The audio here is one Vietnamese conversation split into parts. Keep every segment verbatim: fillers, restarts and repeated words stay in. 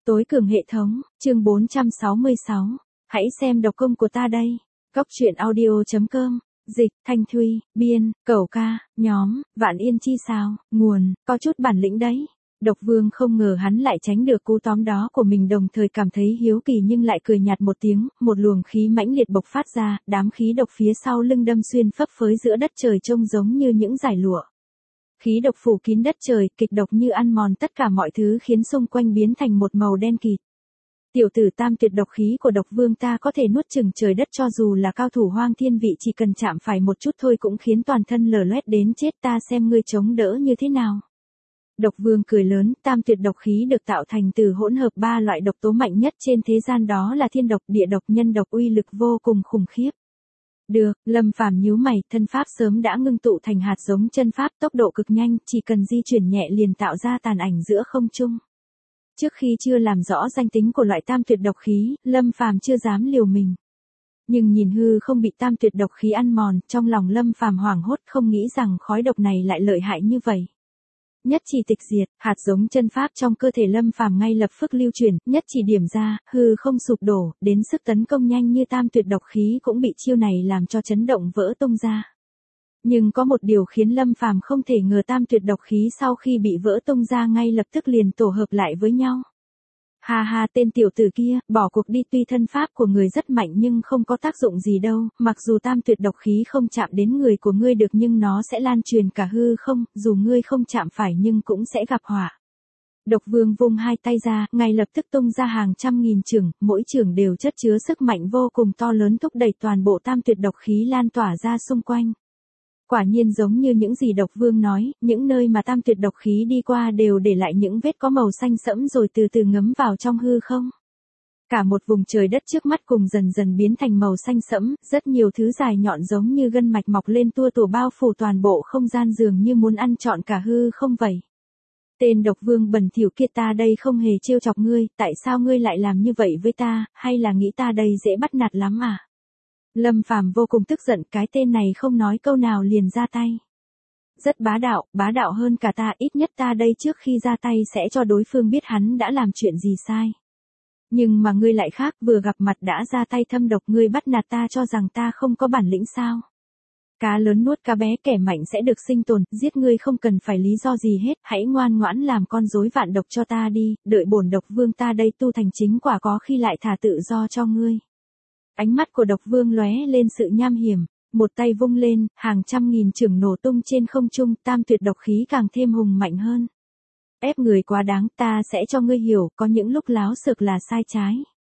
Tối cường hệ thống, chương bốn trăm sáu mươi sáu. Hãy xem độc công của ta đây. Góc truyện audio chấm com. Dịch, Thanh Thuy, biên, Cẩu Ca, nhóm, Vạn Yên Chi sao, nguồn, có chút bản lĩnh đấy. Độc Vương không ngờ hắn lại tránh được cú tóm đó của mình, đồng thời cảm thấy hiếu kỳ nhưng lại cười nhạt một tiếng, một luồng khí mãnh liệt bộc phát ra, đám khí độc phía sau lưng đâm xuyên phấp phới giữa đất trời trông giống như những dải lụa. Khí độc phủ kín đất trời, kịch độc như ăn mòn tất cả mọi thứ khiến xung quanh biến thành một màu đen kịt. Tiểu tử tam tuyệt độc khí của Độc Vương ta có thể nuốt chửng trời đất, cho dù là cao thủ hoang thiên vị chỉ cần chạm phải một chút thôi cũng khiến toàn thân lở loét đến chết, ta xem ngươi chống đỡ như thế nào. Độc Vương cười lớn, tam tuyệt độc khí được tạo thành từ hỗn hợp ba loại độc tố mạnh nhất trên thế gian, đó là thiên độc, địa độc, nhân độc, uy lực vô cùng khủng khiếp. Được, Lâm Phàm nhíu mày, thân pháp sớm đã ngưng tụ thành hạt giống chân pháp, tốc độ cực nhanh, chỉ cần di chuyển nhẹ liền tạo ra tàn ảnh giữa không trung. Trước khi chưa làm rõ danh tính của loại tam tuyệt độc khí, Lâm Phàm chưa dám liều mình. Nhưng nhìn hư không bị tam tuyệt độc khí ăn mòn, trong lòng Lâm Phàm hoảng hốt, không nghĩ rằng khói độc này lại lợi hại như vậy. Nhất chỉ tịch diệt, hạt giống chân pháp trong cơ thể Lâm Phàm ngay lập tức lưu chuyển, nhất chỉ điểm ra, hư không sụp đổ, đến sức tấn công nhanh như tam tuyệt độc khí cũng bị chiêu này làm cho chấn động vỡ tung ra. Nhưng có một điều khiến Lâm Phàm không thể ngờ, tam tuyệt độc khí sau khi bị vỡ tung ra ngay lập tức liền tổ hợp lại với nhau. Ha ha, tên tiểu tử kia, bỏ cuộc đi, tuy thân pháp của người rất mạnh nhưng không có tác dụng gì đâu, mặc dù tam tuyệt độc khí không chạm đến người của ngươi được nhưng nó sẽ lan truyền cả hư không, dù ngươi không chạm phải nhưng cũng sẽ gặp họa. Độc Vương vung hai tay ra, ngay lập tức tung ra hàng trăm nghìn chưởng, mỗi chưởng đều chất chứa sức mạnh vô cùng to lớn, thúc đẩy toàn bộ tam tuyệt độc khí lan tỏa ra xung quanh. Quả nhiên giống như những gì Độc Vương nói, những nơi mà tam tuyệt độc khí đi qua đều để lại những vết có màu xanh sẫm rồi từ từ ngấm vào trong hư không. Cả một vùng trời đất trước mắt cùng dần dần biến thành màu xanh sẫm, rất nhiều thứ dài nhọn giống như gân mạch mọc lên tua tủa bao phủ toàn bộ không gian, dường như muốn ăn trọn cả hư không vậy. Tên Độc Vương bẩn thỉu kia, ta đây không hề trêu chọc ngươi, tại sao ngươi lại làm như vậy với ta, hay là nghĩ ta đây dễ bắt nạt lắm à? Lâm Phàm vô cùng tức giận, cái tên này không nói câu nào liền ra tay. Rất bá đạo, bá đạo hơn cả ta, ít nhất ta đây trước khi ra tay sẽ cho đối phương biết hắn đã làm chuyện gì sai. Nhưng mà ngươi lại khác, vừa gặp mặt đã ra tay thâm độc, ngươi bắt nạt ta cho rằng ta không có bản lĩnh sao? Cá lớn nuốt cá bé, kẻ mạnh sẽ được sinh tồn, giết ngươi không cần phải lý do gì hết, hãy ngoan ngoãn làm con rối vạn độc cho ta đi, đợi bổn Độc Vương ta đây tu thành chính quả có khi lại thả tự do cho ngươi. Ánh mắt của Độc Vương lóe lên sự nham hiểm, một tay vung lên, hàng trăm nghìn chưởng nổ tung trên không trung, tam tuyệt độc khí càng thêm hùng mạnh hơn. Ép người quá đáng, ta sẽ cho ngươi hiểu, có những lúc láo xược là sai trái.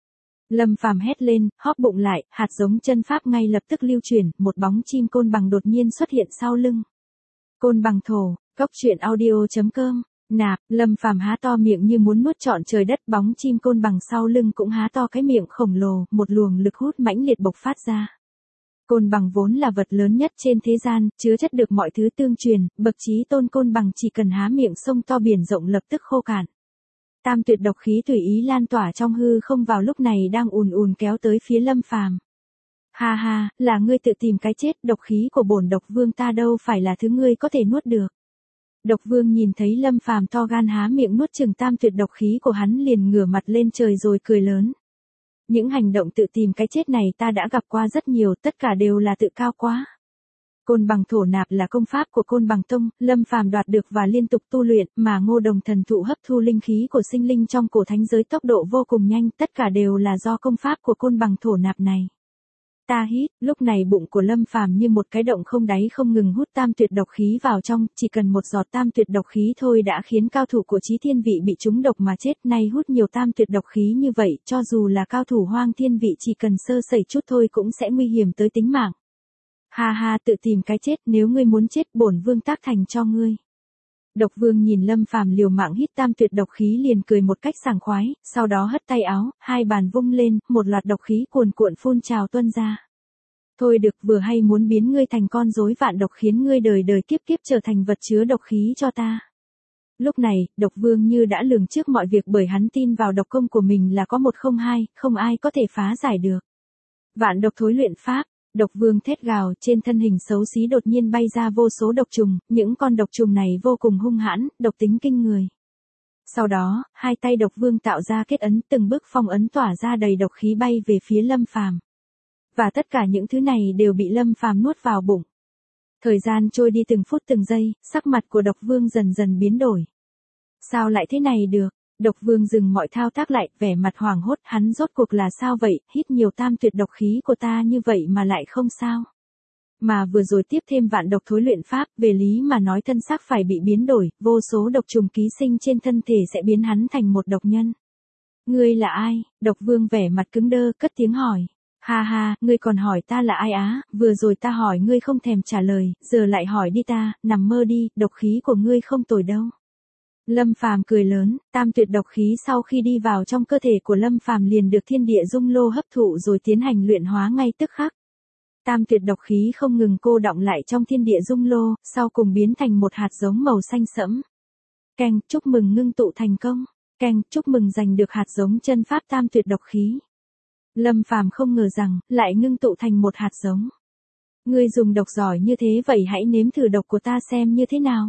Lâm Phàm hét lên, hóp bụng lại, hạt giống chân pháp ngay lập tức lưu chuyển, một bóng chim côn bằng đột nhiên xuất hiện sau lưng. Côn bằng thổ, góc truyện audio chấm com. Nạp, Lâm Phàm há to miệng như muốn nuốt trọn trời đất, bóng chim côn bằng sau lưng cũng há to cái miệng khổng lồ, một luồng lực hút mãnh liệt bộc phát ra. Côn bằng vốn là vật lớn nhất trên thế gian, chứa chất được mọi thứ tương truyền, bậc chí tôn côn bằng chỉ cần há miệng sông to biển rộng lập tức khô cạn. Tam tuyệt độc khí tùy ý lan tỏa trong hư không, vào lúc này đang ùn ùn kéo tới phía Lâm Phàm. Ha ha, là ngươi tự tìm cái chết, độc khí của bổn Độc Vương ta đâu phải là thứ ngươi có thể nuốt được. Độc Vương nhìn thấy Lâm Phàm to gan há miệng nuốt chửng tam tuyệt độc khí của hắn liền ngửa mặt lên trời rồi cười lớn. Những hành động tự tìm cái chết này ta đã gặp qua rất nhiều, tất cả đều là tự cao quá. Côn bằng thổ nạp là công pháp của Côn bằng tông, Lâm Phàm đoạt được và liên tục tu luyện, mà Ngô Đồng thần thụ hấp thu linh khí của sinh linh trong cổ thánh giới tốc độ vô cùng nhanh, tất cả đều là do công pháp của Côn bằng thổ nạp này. Ta hít, lúc này bụng của Lâm Phàm như một cái động không đáy không ngừng hút tam tuyệt độc khí vào trong, chỉ cần một giọt tam tuyệt độc khí thôi đã khiến cao thủ của Chí Thiên Vị bị trúng độc mà chết, nay hút nhiều tam tuyệt độc khí như vậy, cho dù là cao thủ hoang thiên vị chỉ cần sơ sẩy chút thôi cũng sẽ nguy hiểm tới tính mạng. Ha ha, tự tìm cái chết, nếu ngươi muốn chết bổn Vương tác thành cho ngươi. Độc Vương nhìn Lâm Phàm liều mạng hít tam tuyệt độc khí liền cười một cách sảng khoái, sau đó hất tay áo, hai bàn vung lên, một loạt độc khí cuồn cuộn phun trào tuôn ra. Thôi được, vừa hay muốn biến ngươi thành con rối vạn độc, khiến ngươi đời đời kiếp kiếp trở thành vật chứa độc khí cho ta. Lúc này, Độc Vương như đã lường trước mọi việc, bởi hắn tin vào độc công của mình là có một không hai, không ai có thể phá giải được. Vạn độc thối luyện pháp. Độc Vương thét gào, trên thân hình xấu xí đột nhiên bay ra vô số độc trùng, những con độc trùng này vô cùng hung hãn, độc tính kinh người. Sau đó, hai tay độc vương tạo ra kết ấn, từng bước phong ấn tỏa ra đầy độc khí bay về phía Lâm Phàm. Và tất cả những thứ này đều bị Lâm Phàm nuốt vào bụng. Thời gian trôi đi từng phút từng giây, sắc mặt của độc vương dần dần biến đổi. Sao lại thế này được? Độc vương dừng mọi thao tác lại, vẻ mặt hoảng hốt, hắn rốt cuộc là sao vậy, hít nhiều tam tuyệt độc khí của ta như vậy mà lại không sao. Mà vừa rồi tiếp thêm vạn độc thối luyện pháp, về lý mà nói thân xác phải bị biến đổi, vô số độc trùng ký sinh trên thân thể sẽ biến hắn thành một độc nhân. Ngươi là ai? Độc vương vẻ mặt cứng đơ, cất tiếng hỏi. Ha ha, ngươi còn hỏi ta là ai á, vừa rồi ta hỏi ngươi không thèm trả lời, giờ lại hỏi đi ta, nằm mơ đi, độc khí của ngươi không tồi đâu. Lâm Phàm cười lớn, tam tuyệt độc khí sau khi đi vào trong cơ thể của Lâm Phàm liền được thiên địa dung lô hấp thụ rồi tiến hành luyện hóa ngay tức khắc. Tam tuyệt độc khí không ngừng cô đọng lại trong thiên địa dung lô, sau cùng biến thành một hạt giống màu xanh sẫm. Keng, chúc mừng ngưng tụ thành công. Keng, chúc mừng giành được hạt giống chân pháp tam tuyệt độc khí. Lâm Phàm không ngờ rằng, lại ngưng tụ thành một hạt giống. Ngươi dùng độc giỏi như thế vậy hãy nếm thử độc của ta xem như thế nào.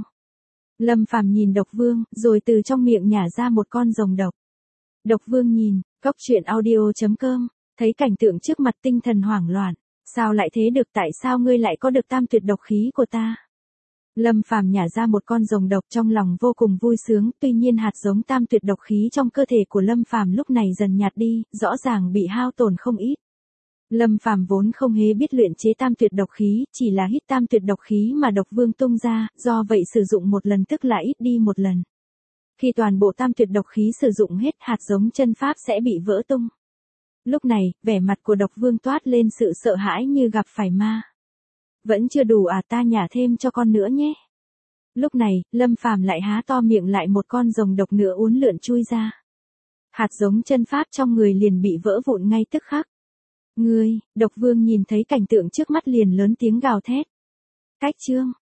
Lâm Phàm nhìn độc vương, rồi từ trong miệng nhả ra một con rồng độc. Độc vương nhìn, cốc truyện audio chấm com, thấy cảnh tượng trước mặt tinh thần hoảng loạn. Sao lại thế được, tại sao ngươi lại có được tam tuyệt độc khí của ta? Lâm Phàm nhả ra một con rồng độc trong lòng vô cùng vui sướng, tuy nhiên hạt giống tam tuyệt độc khí trong cơ thể của Lâm Phàm lúc này dần nhạt đi, rõ ràng bị hao tổn không ít. Lâm Phàm vốn không hề biết luyện chế tam tuyệt độc khí, chỉ là hít tam tuyệt độc khí mà độc vương tung ra, do vậy sử dụng một lần tức là ít đi một lần. Khi toàn bộ tam tuyệt độc khí sử dụng hết, hạt giống chân pháp sẽ bị vỡ tung. Lúc này, vẻ mặt của độc vương toát lên sự sợ hãi như gặp phải ma. Vẫn chưa đủ à, ta nhả thêm cho con nữa nhé. Lúc này, Lâm Phàm lại há to miệng, lại một con rồng độc nữa uốn lượn chui ra. Hạt giống chân pháp trong người liền bị vỡ vụn ngay tức khắc. Ngươi, độc vương nhìn thấy cảnh tượng trước mắt liền lớn tiếng gào thét. Cách chương.